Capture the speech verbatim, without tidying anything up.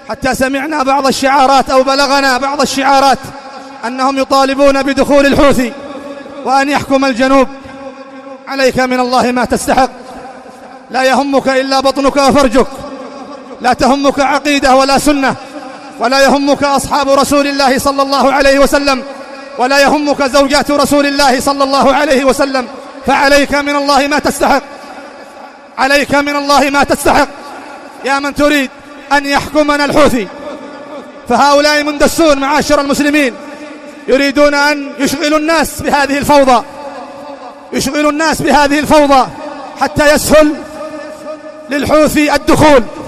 حتى سمعنا بعض الشعارات أو بلغنا بعض الشعارات أنهم يطالبون بدخول الحوثي وأن يحكم الجنوب. عليك من الله ما تستحق، لا يهمك إلا بطنك وفرجك، لا تهمك عقيدة ولا سنة، ولا يهمك أصحاب رسول الله صلى الله عليه وسلم، ولا يهمك زوجات رسول الله صلى الله عليه وسلم. فعليك من الله ما تستحق، عليك من الله ما تستحق يا من تريد أن يحكمنا الحوثي. فهؤلاء مندسون معاشر المسلمين، يريدون أن يشغلوا الناس بهذه الفوضى، يشغلوا الناس بهذه الفوضى حتى يسهل للحوثي الدخول.